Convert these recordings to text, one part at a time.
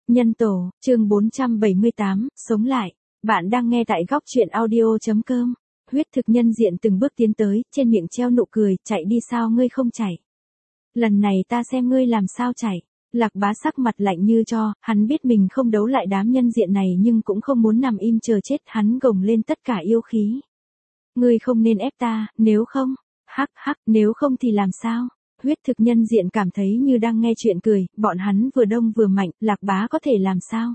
Nhân tổ, chương 478, sống lại. Bạn đang nghe tại góc truyện audio.com. Huyết thực nhân diện từng bước tiến tới, trên miệng treo nụ cười, chạy đi sao ngươi không chạy. Lần này ta xem ngươi làm sao chạy. Lạc Bá sắc mặt lạnh như tro, hắn biết mình không đấu lại đám nhân diện này nhưng cũng không muốn nằm im chờ chết, hắn gồng lên tất cả yêu khí. Ngươi không nên ép ta, nếu không, nếu không thì làm sao? Huyết thực nhân diện cảm thấy như đang nghe chuyện cười, bọn hắn vừa đông vừa mạnh, Lạc Bá có thể làm sao?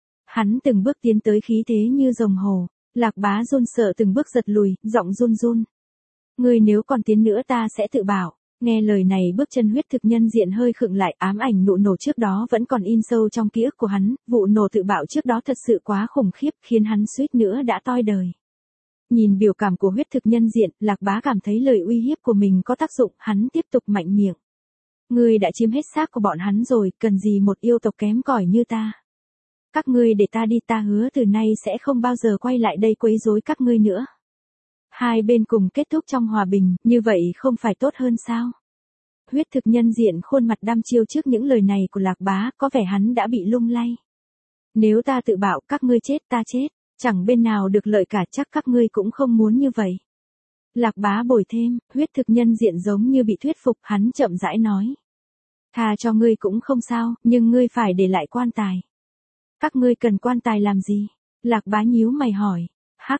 Hắn từng bước tiến tới khí thế như rồng hồ, Lạc Bá run sợ từng bước giật lùi, giọng run run. Ngươi nếu còn tiến nữa ta sẽ tự bảo. Nghe lời này bước chân huyết thực nhân diện hơi khựng lại, ám ảnh nụ nổ trước đó vẫn còn in sâu trong ký ức của hắn, vụ nổ tự bạo trước đó thật sự quá khủng khiếp, khiến hắn suýt nữa đã toi đời. Nhìn biểu cảm của huyết thực nhân diện, Lạc Bá cảm thấy lời uy hiếp của mình có tác dụng, hắn tiếp tục mạnh miệng. Ngươi đã chiếm hết xác của bọn hắn rồi, cần gì một yêu tộc kém cỏi như ta. Các ngươi để ta đi, ta hứa từ nay sẽ không bao giờ quay lại đây quấy rối các ngươi nữa. Hai bên cùng kết thúc trong hòa bình, như vậy không phải tốt hơn sao? Huyết thực nhân diện khuôn mặt đăm chiêu trước những lời này của Lạc Bá, có vẻ hắn đã bị lung lay. Nếu ta tự bảo các ngươi chết ta chết, chẳng bên nào được lợi cả, chắc các ngươi cũng không muốn như vậy. Lạc Bá bồi thêm, huyết thực nhân diện giống như bị thuyết phục, hắn chậm rãi nói. Tha cho ngươi cũng không sao, nhưng ngươi phải để lại quan tài. Các ngươi cần quan tài làm gì? Lạc Bá nhíu mày hỏi.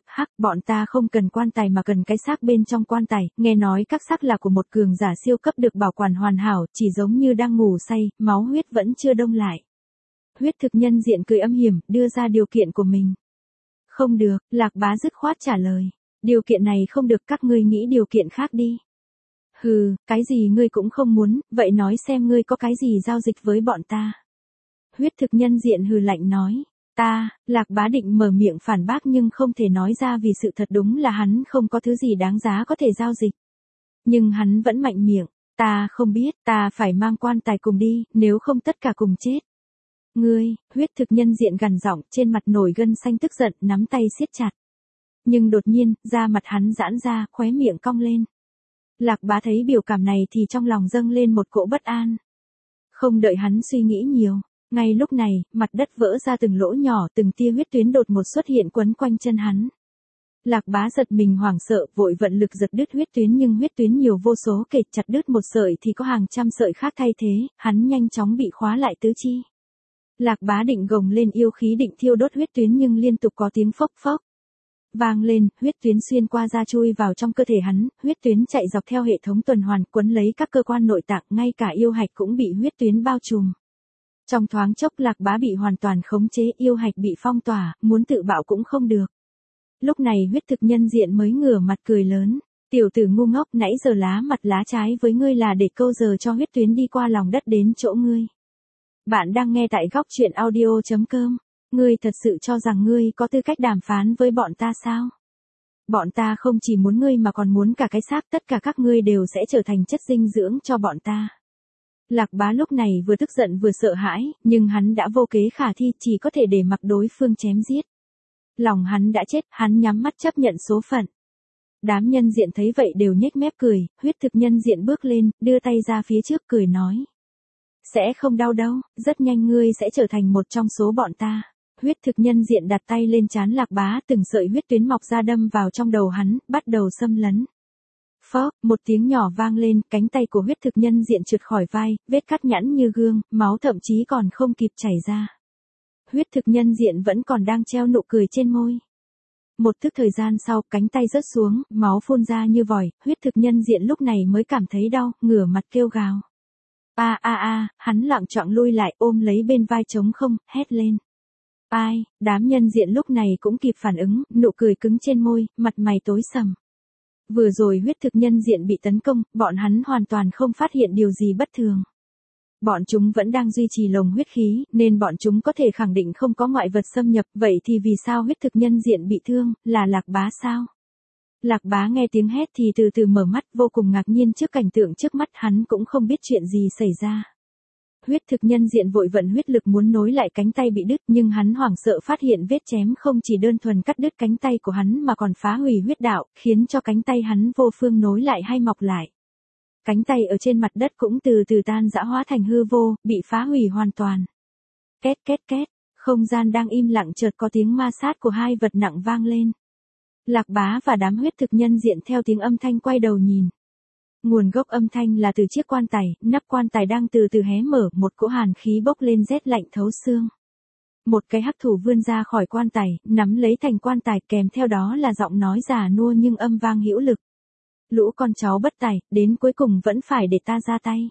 Bọn ta không cần quan tài mà cần cái xác bên trong quan tài, nghe nói các xác là của một cường giả siêu cấp được bảo quản hoàn hảo, chỉ giống như đang ngủ say, máu huyết vẫn chưa đông lại. Huyết thực nhân diện cười âm hiểm, đưa ra điều kiện của mình. Không được, Lạc Bá dứt khoát trả lời. Điều kiện này không được, các ngươi nghĩ điều kiện khác đi. Hừ, cái gì ngươi cũng không muốn, vậy nói xem ngươi có cái gì giao dịch với bọn ta. Huyết thực nhân diện hừ lạnh nói. Lạc Bá định mở miệng phản bác nhưng không thể nói ra vì sự thật đúng là hắn không có thứ gì đáng giá có thể giao dịch. Nhưng hắn vẫn mạnh miệng, ta không biết, ta phải mang quan tài cùng đi, nếu không tất cả cùng chết. Ngươi, huyết thực nhân diện gằn giọng, trên mặt nổi gân xanh tức giận, nắm tay siết chặt. Nhưng đột nhiên, da mặt hắn giãn ra, khóe miệng cong lên. Lạc Bá thấy biểu cảm này thì trong lòng dâng lên một cỗ bất an. Không đợi hắn suy nghĩ nhiều. Ngay lúc này, mặt đất vỡ ra từng lỗ nhỏ, từng tia huyết tuyến đột ngột xuất hiện quấn quanh chân hắn. Lạc Bá giật mình hoảng sợ, vội vận lực giật đứt huyết tuyến nhưng huyết tuyến nhiều vô số kể, chặt đứt một sợi thì có hàng trăm sợi khác thay thế, hắn nhanh chóng bị khóa lại tứ chi. Lạc Bá định gồng lên yêu khí định thiêu đốt huyết tuyến nhưng liên tục có tiếng phốc phốc vang lên, huyết tuyến xuyên qua da chui vào trong cơ thể hắn, huyết tuyến chạy dọc theo hệ thống tuần hoàn, quấn lấy các cơ quan nội tạng, ngay cả yêu hạch cũng bị huyết tuyến bao trùm. Trong thoáng chốc Lạc Bá bị hoàn toàn khống chế, yêu hạch bị phong tỏa, muốn tự bạo cũng không được. Lúc này huyết thực nhân diện mới ngửa mặt cười lớn. Tiểu tử ngu ngốc, nãy giờ lá mặt lá trái với ngươi là để câu giờ cho huyết tuyến đi qua lòng đất đến chỗ ngươi. Bạn đang nghe tại góc truyện audio.com. Ngươi thật sự cho rằng ngươi có tư cách đàm phán với bọn ta sao? Bọn ta không chỉ muốn ngươi mà còn muốn cả cái xác, tất cả các ngươi đều sẽ trở thành chất dinh dưỡng cho bọn ta. Lạc Bá lúc này vừa tức giận vừa sợ hãi, nhưng hắn đã vô kế khả thi, chỉ có thể để mặc đối phương chém giết. Lòng hắn đã chết, hắn nhắm mắt chấp nhận số phận. Đám nhân diện thấy vậy đều nhếch mép cười, huyết thực nhân diện bước lên, đưa tay ra phía trước cười nói. Sẽ không đau đâu, rất nhanh ngươi sẽ trở thành một trong số bọn ta. Huyết thực nhân diện đặt tay lên trán Lạc Bá, từng sợi huyết tuyến mọc ra đâm vào trong đầu hắn, bắt đầu xâm lấn. Phốc, một tiếng nhỏ vang lên, cánh tay của huyết thực nhân diện trượt khỏi vai, vết cắt nhẵn như gương, máu thậm chí còn không kịp chảy ra. Huyết thực nhân diện vẫn còn đang treo nụ cười trên môi. Một tức thời gian sau, cánh tay rớt xuống, máu phun ra như vòi, huyết thực nhân diện lúc này mới cảm thấy đau, ngửa mặt kêu gào. Hắn loạng choạng lui lại, ôm lấy bên vai trống không, hét lên. Đám nhân diện lúc này cũng kịp phản ứng, nụ cười cứng trên môi, mặt mày tối sầm. Vừa rồi huyết thực nhân diện bị tấn công, bọn hắn hoàn toàn không phát hiện điều gì bất thường. Bọn chúng vẫn đang duy trì lồng huyết khí, nên bọn chúng có thể khẳng định không có ngoại vật xâm nhập, vậy thì vì sao huyết thực nhân diện bị thương, là Lạc Bá sao? Lạc Bá nghe tiếng hét thì từ từ mở mắt, vô cùng ngạc nhiên trước cảnh tượng trước mắt, hắn cũng không biết chuyện gì xảy ra. Huyết thực nhân diện vội vận huyết lực muốn nối lại cánh tay bị đứt, nhưng hắn hoảng sợ phát hiện vết chém không chỉ đơn thuần cắt đứt cánh tay của hắn mà còn phá hủy huyết đạo, khiến cho cánh tay hắn vô phương nối lại hay mọc lại. Cánh tay ở trên mặt đất cũng từ từ tan rã hóa thành hư vô, bị phá hủy hoàn toàn. Két két két, không gian đang im lặng chợt có tiếng ma sát của hai vật nặng vang lên. Lạc Bá và đám huyết thực nhân diện theo tiếng âm thanh quay đầu nhìn. Nguồn gốc âm thanh là từ chiếc quan tài, nắp quan tài đang từ từ hé mở, một cỗ hàn khí bốc lên rét lạnh thấu xương. Một cái hắc thủ vươn ra khỏi quan tài, nắm lấy thành quan tài, kèm theo đó là giọng nói già nua nhưng âm vang hữu lực. Lũ con cháu bất tài, đến cuối cùng vẫn phải để ta ra tay.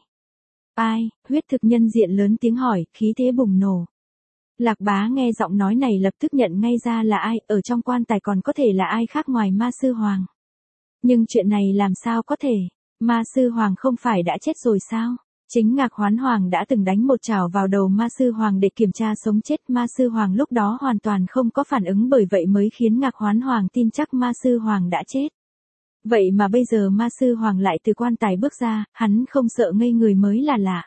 Ai? Huyết thực nhân diện lớn tiếng hỏi, khí thế bùng nổ. Lạc Bá nghe giọng nói này lập tức nhận ngay ra là ai, ở trong quan tài còn có thể là ai khác ngoài Ma Sư Hoàng. Nhưng chuyện này làm sao có thể? Ma Sư Hoàng không phải đã chết rồi sao? Chính Ngạc Hoán Hoàng đã từng đánh một chảo vào đầu Ma Sư Hoàng để kiểm tra sống chết. Ma Sư Hoàng lúc đó hoàn toàn không có phản ứng, bởi vậy mới khiến Ngạc Hoán Hoàng tin chắc Ma Sư Hoàng đã chết. Vậy mà bây giờ Ma Sư Hoàng lại từ quan tài bước ra, hắn không sợ ngây người mới là lạ.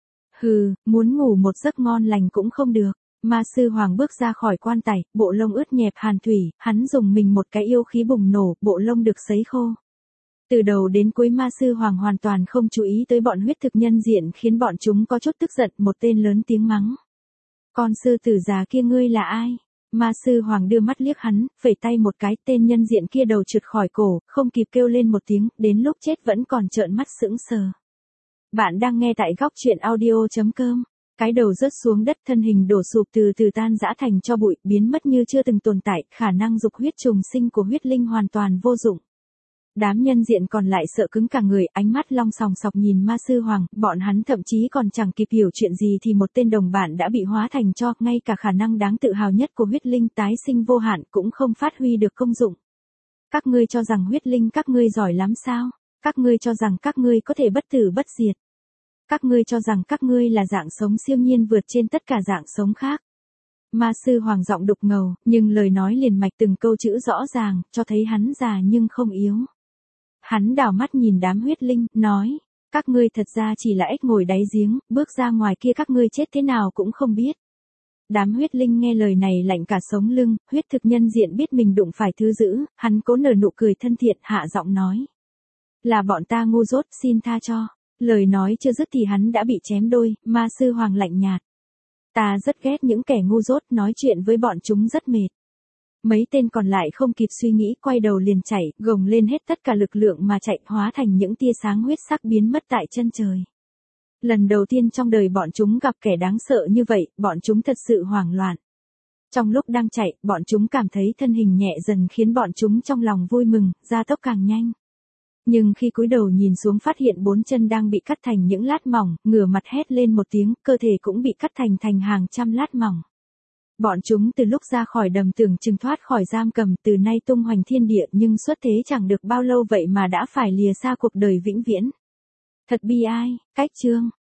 Hừ, muốn ngủ một giấc ngon lành cũng không được. Ma Sư Hoàng bước ra khỏi quan tài, bộ lông ướt nhẹp hàn thủy, hắn dùng mình một cái yêu khí bùng nổ, bộ lông được sấy khô. Từ đầu đến cuối Ma Sư Hoàng hoàn toàn không chú ý tới bọn huyết thực nhân diện, khiến bọn chúng có chút tức giận, một tên lớn tiếng mắng. Con sư tử già kia ngươi là ai? Ma Sư Hoàng đưa mắt liếc hắn, phẩy tay một cái, tên nhân diện kia đầu trượt khỏi cổ, không kịp kêu lên một tiếng, đến lúc chết vẫn còn trợn mắt sững sờ. Bạn đang nghe tại góc truyện audio.com. Cái đầu rớt xuống đất, thân hình đổ sụp từ từ tan rã thành tro bụi, biến mất như chưa từng tồn tại, khả năng dục huyết trùng sinh của huyết linh hoàn toàn vô dụng. Đám nhân diện còn lại sợ cứng cả người, ánh mắt long sòng sọc nhìn Ma Sư Hoàng, bọn hắn thậm chí còn chẳng kịp hiểu chuyện gì thì một tên đồng bạn đã bị hóa thành tro, ngay cả khả năng đáng tự hào nhất của huyết linh tái sinh vô hạn cũng không phát huy được công dụng. Các ngươi cho rằng huyết linh các ngươi giỏi lắm sao? Các ngươi cho rằng các ngươi có thể bất tử bất diệt? Các ngươi cho rằng các ngươi là dạng sống siêu nhiên vượt trên tất cả dạng sống khác? Ma Sư Hoàng giọng đục ngầu, nhưng lời nói liền mạch từng câu chữ rõ ràng, cho thấy hắn già nhưng không yếu. Hắn đảo mắt nhìn đám huyết linh, nói, các ngươi thật ra chỉ là ếch ngồi đáy giếng, bước ra ngoài kia các ngươi chết thế nào cũng không biết. Đám huyết linh nghe lời này lạnh cả sống lưng, huyết thực nhân diện biết mình đụng phải thứ dữ, hắn cố nở nụ cười thân thiện, hạ giọng nói. Là bọn ta ngu dốt, xin tha cho. Lời nói chưa dứt thì hắn đã bị chém đôi, Ma Sư Hoàng lạnh nhạt. Ta rất ghét những kẻ ngu dốt, nói chuyện với bọn chúng rất mệt. Mấy tên còn lại không kịp suy nghĩ, quay đầu liền chạy, gồng lên hết tất cả lực lượng mà chạy, hóa thành những tia sáng huyết sắc biến mất tại chân trời. Lần đầu tiên trong đời bọn chúng gặp kẻ đáng sợ như vậy, bọn chúng thật sự hoảng loạn. Trong lúc đang chạy, bọn chúng cảm thấy thân hình nhẹ dần khiến bọn chúng trong lòng vui mừng, gia tốc càng nhanh. Nhưng khi cúi đầu nhìn xuống phát hiện 4 chân đang bị cắt thành những lát mỏng, ngửa mặt hét lên một tiếng, cơ thể cũng bị cắt thành hàng trăm lát mỏng. Bọn chúng từ lúc ra khỏi đầm tưởng chừng thoát khỏi giam cầm, từ nay tung hoành thiên địa, nhưng xuất thế chẳng được bao lâu vậy mà đã phải lìa xa cuộc đời vĩnh viễn. Thật bi ai. Cách chương.